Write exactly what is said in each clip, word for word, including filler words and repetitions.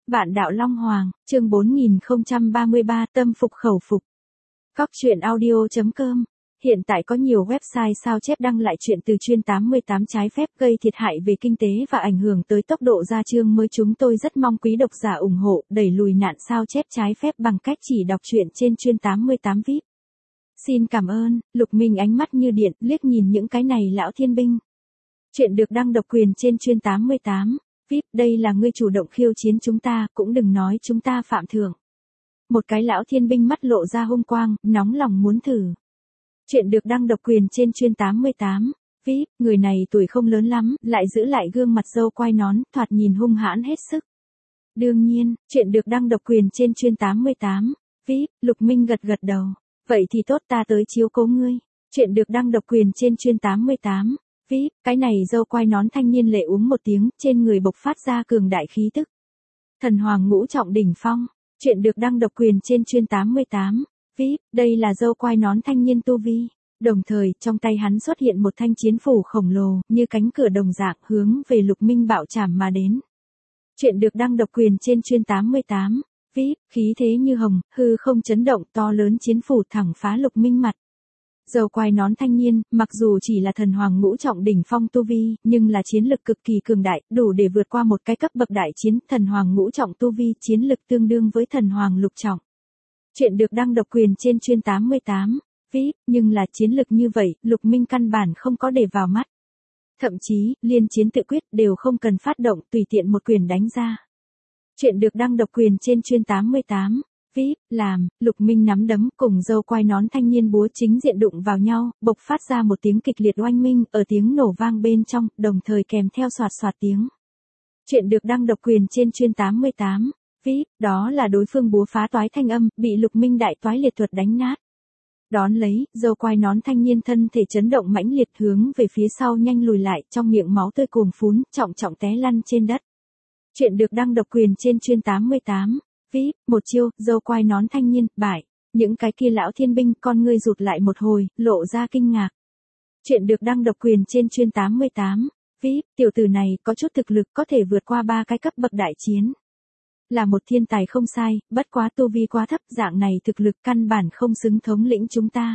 Vạn đạo Long Hoàng, chương bốn nghìn không trăm ba mươi ba, tâm phục khẩu phục. Cóc truyện audio chấm com. Hiện tại có nhiều website sao chép đăng lại chuyện từ chuyên tám mươi tám trái phép gây thiệt hại về kinh tế và ảnh hưởng tới tốc độ ra chương mới. Chúng tôi rất mong quý độc giả ủng hộ, đẩy lùi nạn sao chép trái phép bằng cách chỉ đọc truyện trên chuyên tám mươi tám vi ai pi. Xin cảm ơn. Lục Minh ánh mắt như điện, liếc nhìn những cái này lão thiên binh. Chuyện được đăng độc quyền trên chuyên tám mươi tám vi ai pi, đây là ngươi chủ động khiêu chiến chúng ta, cũng đừng nói chúng ta phạm thượng. Một cái lão thiên binh mắt lộ ra hung quang, nóng lòng muốn thử. Chuyện được đăng độc quyền trên chuyên tám mươi tám vi ai pi, người này tuổi không lớn lắm, lại giữ lại gương mặt râu quai nón, thoạt nhìn hung hãn hết sức. Đương nhiên, chuyện được đăng độc quyền trên chuyên tám mươi tám vi ai pi, Lục Minh gật gật đầu. Vậy thì tốt, ta tới chiếu cố ngươi. Chuyện được đăng độc quyền trên chuyên tám mươi tám vi ai pi, cái này râu quai nón thanh niên lệ uống một tiếng, trên người bộc phát ra cường đại khí tức. Thần Hoàng ngũ trọng đỉnh phong. Chuyện được đăng độc quyền trên chuyên tám mươi tám vi ai pi, đây là râu quai nón thanh niên tu vi. Đồng thời, trong tay hắn xuất hiện một thanh chiến phủ khổng lồ, như cánh cửa đồng dạng, hướng về Lục Minh bạo chảm mà đến. Chuyện được đăng độc quyền trên chuyên tám mươi tám vi ai pi, khí thế như hồng, hư không chấn động, to lớn chiến phủ thẳng phá Lục Minh mặt. Râu quai nón thanh niên, mặc dù chỉ là thần hoàng ngũ trọng đỉnh phong tu vi, nhưng là chiến lực cực kỳ cường đại, đủ để vượt qua một cái cấp bậc đại chiến. Thần hoàng ngũ trọng tu vi, chiến lực tương đương với thần hoàng lục trọng. Chuyện được đăng độc quyền trên chuyên tám mươi tám vi ai pi, nhưng là chiến lực như vậy, Lục Minh căn bản không có để vào mắt. Thậm chí, liên chiến tự quyết đều không cần phát động, tùy tiện một quyền đánh ra. Chuyện được đăng độc quyền trên chuyên tám mươi tám vi ai pi, làm, Lục Minh nắm đấm cùng râu quai nón thanh niên búa chính diện đụng vào nhau, bộc phát ra một tiếng kịch liệt oanh minh, ở tiếng nổ vang bên trong, đồng thời kèm theo xoạt xoạt tiếng. Chuyện được đăng độc quyền trên chuyên tám mươi tám vi ai pi, đó là đối phương búa phá toái thanh âm, bị Lục Minh đại toái liệt thuật đánh nát. Đón lấy, râu quai nón thanh niên thân thể chấn động mãnh liệt, hướng về phía sau nhanh lùi lại, trong miệng máu tươi cuồn phún, trọng trọng té lăn trên đất. Chuyện được đăng độc quyền trên chuyên tám mươi tám vi ai pi, một chiêu, râu quai nón thanh niên, bại. Những cái kia lão thiên binh, con ngươi rụt lại một hồi, lộ ra kinh ngạc. Chuyện được đăng độc quyền trên chuyên tám mươi tám vi ai pi, tiểu tử này có chút thực lực, có thể vượt qua ba cái cấp bậc đại chiến. Là một thiên tài không sai, bất quá tu vi quá thấp, dạng này thực lực căn bản không xứng thống lĩnh chúng ta.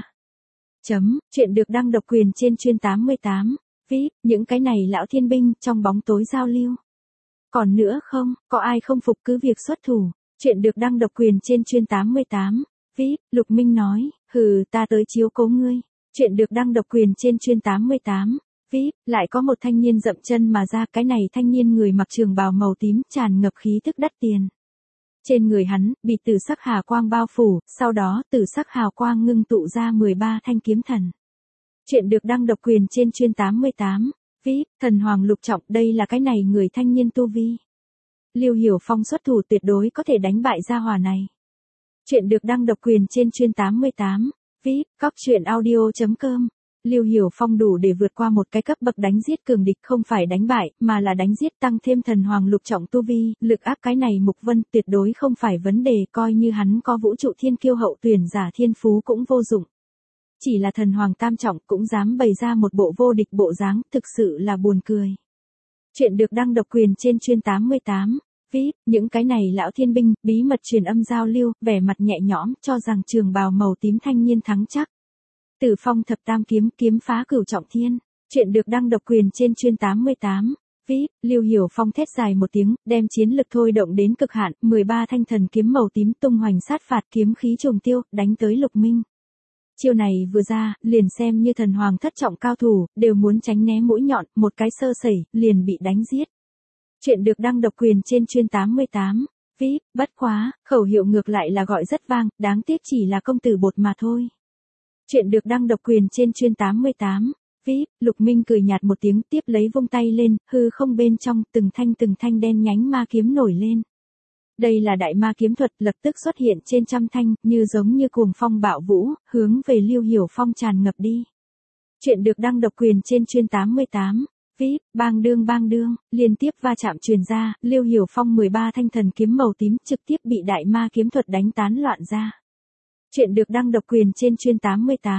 Chấm, chuyện được đăng độc quyền trên chuyên tám mươi tám vi ai pi, những cái này lão thiên binh, trong bóng tối giao lưu. Còn nữa không, có ai không phục cứ việc xuất thủ. Chuyện được đăng độc quyền trên chuyên tám mươi tám vi ai pi, Lục Minh nói, hừ, ta tới chiếu cố ngươi. Chuyện được đăng độc quyền trên chuyên tám mươi tám vi ai pi, lại có một thanh niên dậm chân mà ra, cái này thanh niên người mặc trường bào màu tím, tràn ngập khí tức đắt tiền. Trên người hắn, bị tử sắc hào quang bao phủ, sau đó tử sắc hào quang ngưng tụ ra mười ba thanh kiếm thần. Chuyện được đăng độc quyền trên chuyên tám mươi tám vi ai pi, thần hoàng lục trọng, đây là cái này người thanh niên tu vi. Lưu Hiểu Phong xuất thủ tuyệt đối có thể đánh bại gia hỏa này. Chuyện được đăng độc quyền trên chuyên tám mươi tám vi ai pi, cóc truyện audio chấm com. Lưu Hiểu Phong đủ để vượt qua một cái cấp bậc đánh giết cường địch, không phải đánh bại, mà là đánh giết, tăng thêm thần hoàng lục trọng tu vi, lực áp cái này Mục Vân tuyệt đối không phải vấn đề, coi như hắn có vũ trụ thiên kiêu hậu tuyển giả thiên phú cũng vô dụng. Chỉ là thần hoàng tam trọng cũng dám bày ra một bộ vô địch bộ dáng, thực sự là buồn cười. Chuyện được đăng độc quyền trên chuyên tám mươi tám vi ai pi, những cái này lão thiên binh, bí mật truyền âm giao lưu, vẻ mặt nhẹ nhõm, cho rằng trường bào màu tím thanh niên thắng chắc. Tử Phong thập tam kiếm, kiếm phá cửu trọng thiên. Chuyện được đăng độc quyền trên chuyên tám mươi tám vi ai pi, Lưu Hiểu Phong thét dài một tiếng, đem chiến lực thôi động đến cực hạn, mười ba thanh thần kiếm màu tím tung hoành sát phạt, kiếm khí trùng tiêu, đánh tới Lục Minh. Chiêu này vừa ra, liền xem như thần hoàng thất trọng cao thủ, đều muốn tránh né mũi nhọn, một cái sơ sẩy, liền bị đánh giết. Chuyện được đăng độc quyền trên chuyên tám mươi tám vi ai pi, bất quá, khẩu hiệu ngược lại là gọi rất vang, đáng tiếc chỉ là công tử bột mà thôi. Chuyện được đăng độc quyền trên chuyên tám mươi tám vi ai pi, Lục Minh cười nhạt một tiếng, tiếp lấy vung tay lên, hư không bên trong, từng thanh từng thanh đen nhánh ma kiếm nổi lên. Đây là đại ma kiếm thuật, lập tức xuất hiện trên trăm thanh, như giống như cuồng phong bạo vũ, hướng về Lưu Hiểu Phong tràn ngập đi. Chuyện được đăng độc quyền trên chuyên tám mươi tám vi ai pi, bang đương bang đương, liên tiếp va chạm truyền ra, Lưu Hiểu Phong mười ba thanh thần kiếm màu tím trực tiếp bị đại ma kiếm thuật đánh tán loạn ra. Chuyện được đăng độc quyền trên chuyên tám mươi tám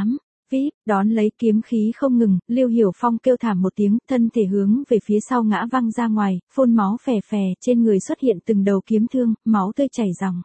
vê i pê, đón lấy kiếm khí không ngừng, Lưu Hiểu Phong kêu thảm một tiếng, thân thể hướng về phía sau ngã văng ra ngoài, phun máu phè phè, trên người xuất hiện từng đầu kiếm thương, máu tươi chảy ròng.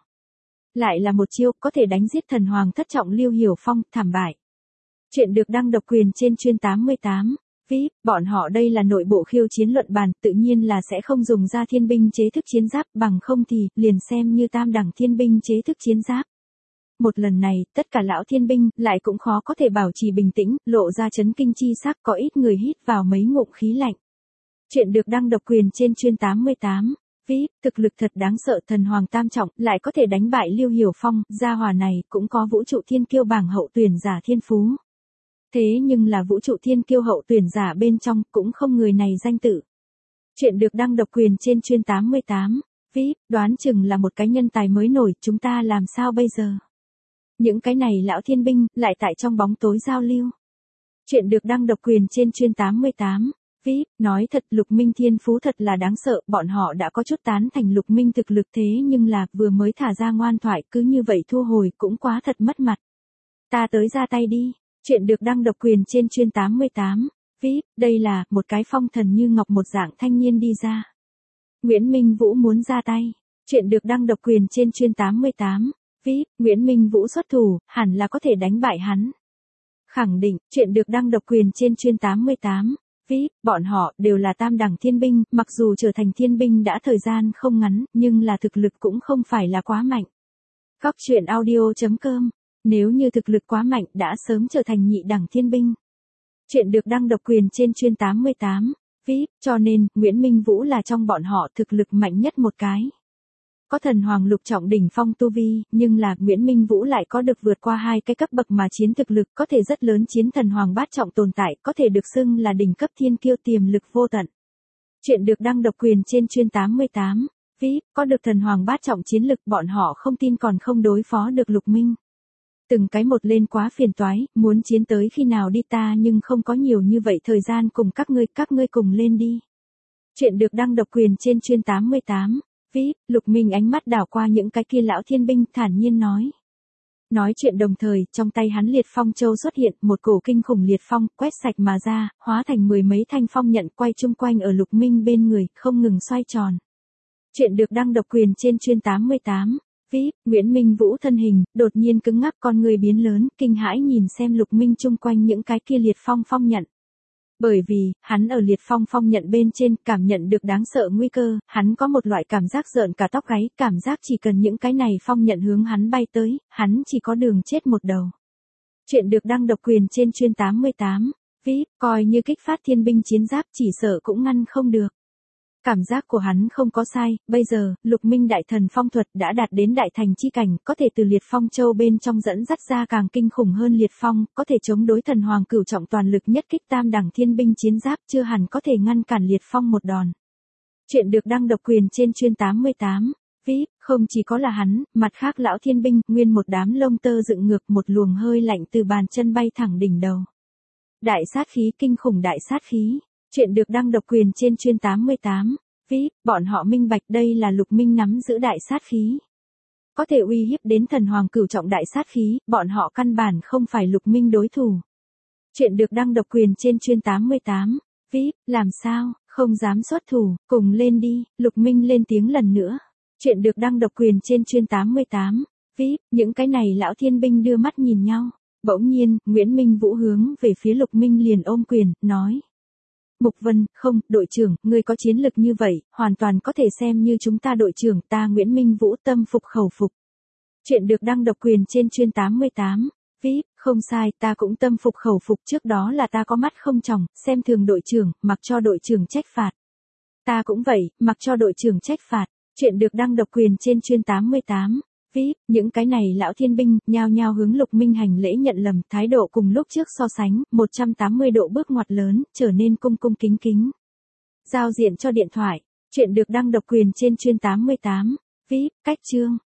Lại là một chiêu, có thể đánh giết thần hoàng thất trọng Lưu Hiểu Phong, thảm bại. Chuyện được đăng độc quyền trên chuyên tám mươi tám. vê i pê, bọn họ đây là nội bộ khiêu chiến luận bàn, tự nhiên là sẽ không dùng ra thiên binh chế thức chiến giáp, bằng không thì, liền xem như tam đẳng thiên binh chế thức chiến giáp. Một lần này, tất cả lão thiên binh, lại cũng khó có thể bảo trì bình tĩnh, lộ ra chấn kinh chi sắc, có ít người hít vào mấy ngụm khí lạnh. Chuyện được đăng độc quyền trên chuyên tám mươi tám. vê i pê, thực lực thật đáng sợ, thần hoàng tam trọng, lại có thể đánh bại Lưu Hiểu Phong, gia hỏa này, cũng có vũ trụ thiên kiêu bảng hậu tuyển giả thiên phú. Thế nhưng là vũ trụ thiên kiêu hậu tuyển giả bên trong, cũng không người này danh tự. Chuyện được đăng độc quyền trên chuyên tám mươi tám. vê i pê, đoán chừng là một cái nhân tài mới nổi, chúng ta làm sao bây giờ? Những cái này lão thiên binh, lại tại trong bóng tối giao lưu. Chuyện được đăng độc quyền trên chuyên tám mươi tám. vê i pê, nói thật Lục Minh thiên phú thật là đáng sợ, bọn họ đã có chút tán thành Lục Minh thực lực thế nhưng là vừa mới thả ra ngoan thoại cứ như vậy thu hồi cũng quá thật mất mặt. Ta tới ra tay đi. Chuyện được đăng độc quyền trên chuyên tám mươi tám. vê i pê, đây là một cái phong thần như ngọc một dạng thanh niên đi ra. Nguyễn Minh Vũ muốn ra tay. Chuyện được đăng độc quyền trên chuyên tám mươi tám. vê i pê, Nguyễn Minh Vũ xuất thủ, hẳn là có thể đánh bại hắn. Khẳng định, chuyện được đăng độc quyền trên chuyên tám mươi tám. vê i pê, bọn họ đều là tam đẳng thiên binh, mặc dù trở thành thiên binh đã thời gian không ngắn, nhưng là thực lực cũng không phải là quá mạnh. Góc truyện audio chấm com. Nếu như thực lực quá mạnh đã sớm trở thành nhị đẳng thiên binh. Chuyện được đăng độc quyền trên chuyên tám mươi tám. vê i pê, cho nên, Nguyễn Minh Vũ là trong bọn họ thực lực mạnh nhất một cái. Có thần hoàng lục trọng đỉnh phong tu vi, nhưng là Nguyễn Minh Vũ lại có được vượt qua hai cái cấp bậc mà chiến thực lực, có thể rất lớn chiến thần hoàng bát trọng tồn tại, có thể được xưng là đỉnh cấp thiên kiêu tiềm lực vô tận. Chuyện được đăng độc quyền trên chuyên tám mươi tám. vê i pê, có được thần hoàng bát trọng chiến lực, bọn họ không tin còn không đối phó được Lục Minh. Từng cái một lên quá phiền toái, muốn chiến tới khi nào đi ta nhưng không có nhiều như vậy thời gian cùng các ngươi, các ngươi cùng lên đi. Chuyện được đăng độc quyền trên chuyên tám mươi tám. vê i pê, Lục Minh ánh mắt đảo qua những cái kia lão thiên binh, thản nhiên nói. Nói chuyện đồng thời, trong tay hắn liệt phong châu xuất hiện, một cổ kinh khủng liệt phong, quét sạch mà ra, hóa thành mười mấy thanh phong nhận quay chung quanh ở Lục Minh bên người, không ngừng xoay tròn. Chuyện được đăng độc quyền trên chuyên tám mươi tám. vê i pê, Nguyễn Minh Vũ thân hình, đột nhiên cứng ngắc, con người biến lớn, kinh hãi nhìn xem Lục Minh chung quanh những cái kia liệt phong phong nhận. Bởi vì, hắn ở liệt phong phong nhận bên trên, cảm nhận được đáng sợ nguy cơ, hắn có một loại cảm giác rợn cả tóc gáy, cảm giác chỉ cần những cái này phong nhận hướng hắn bay tới, hắn chỉ có đường chết một đầu. Chuyện được đăng độc quyền trên chuyên tám mươi tám. vê i pê, coi như kích phát thiên binh chiến giáp chỉ sợ cũng ngăn không được. Cảm giác của hắn không có sai, bây giờ, Lục Minh đại thần phong thuật đã đạt đến đại thành chi cảnh, có thể từ liệt phong châu bên trong dẫn dắt ra càng kinh khủng hơn liệt phong, có thể chống đối thần hoàng cửu trọng toàn lực nhất kích tam đẳng thiên binh chiến giáp, chưa hẳn có thể ngăn cản liệt phong một đòn. Chuyện được đăng độc quyền trên chuyên tám mươi tám. vê i pê, không chỉ có là hắn, mặt khác lão thiên binh, nguyên một đám lông tơ dựng ngược, một luồng hơi lạnh từ bàn chân bay thẳng đỉnh đầu. Đại sát khí, kinh khủng đại sát khí. Chuyện được đăng độc quyền trên chuyên tám mươi tám. vê i pê, bọn họ minh bạch đây là Lục Minh nắm giữ đại sát khí. Có thể uy hiếp đến thần hoàng cửu trọng đại sát khí, bọn họ căn bản không phải Lục Minh đối thủ. Chuyện được đăng độc quyền trên chuyên tám mươi tám. vê i pê, làm sao, không dám xuất thủ, cùng lên đi, Lục Minh lên tiếng lần nữa. Chuyện được đăng độc quyền trên chuyên tám mươi tám. vê i pê, những cái này lão thiên binh đưa mắt nhìn nhau. Bỗng nhiên, Nguyễn Minh Vũ hướng về phía Lục Minh liền ôm quyền, nói. Mục Vân, không, đội trưởng, ngươi có chiến lực như vậy, hoàn toàn có thể xem như chúng ta đội trưởng, ta Nguyễn Minh Vũ tâm phục khẩu phục. Chuyện được đăng độc quyền trên chuyên tám mươi tám. vê i pê, không sai, ta cũng tâm phục khẩu phục, trước đó là ta có mắt không tròng, xem thường đội trưởng, mặc cho đội trưởng trách phạt. Ta cũng vậy, mặc cho đội trưởng trách phạt. Chuyện được đăng độc quyền trên chuyên tám mươi tám. vê i pê, những cái này lão thiên binh, nhao nhao hướng Lục Minh hành lễ nhận lầm, thái độ cùng lúc trước so sánh, một trăm tám mươi độ bước ngoặt lớn, trở nên cung cung kính kính. Giao diện cho điện thoại. Chuyện được đăng độc quyền trên chuyên tám mươi tám. vê i pê, cách chương.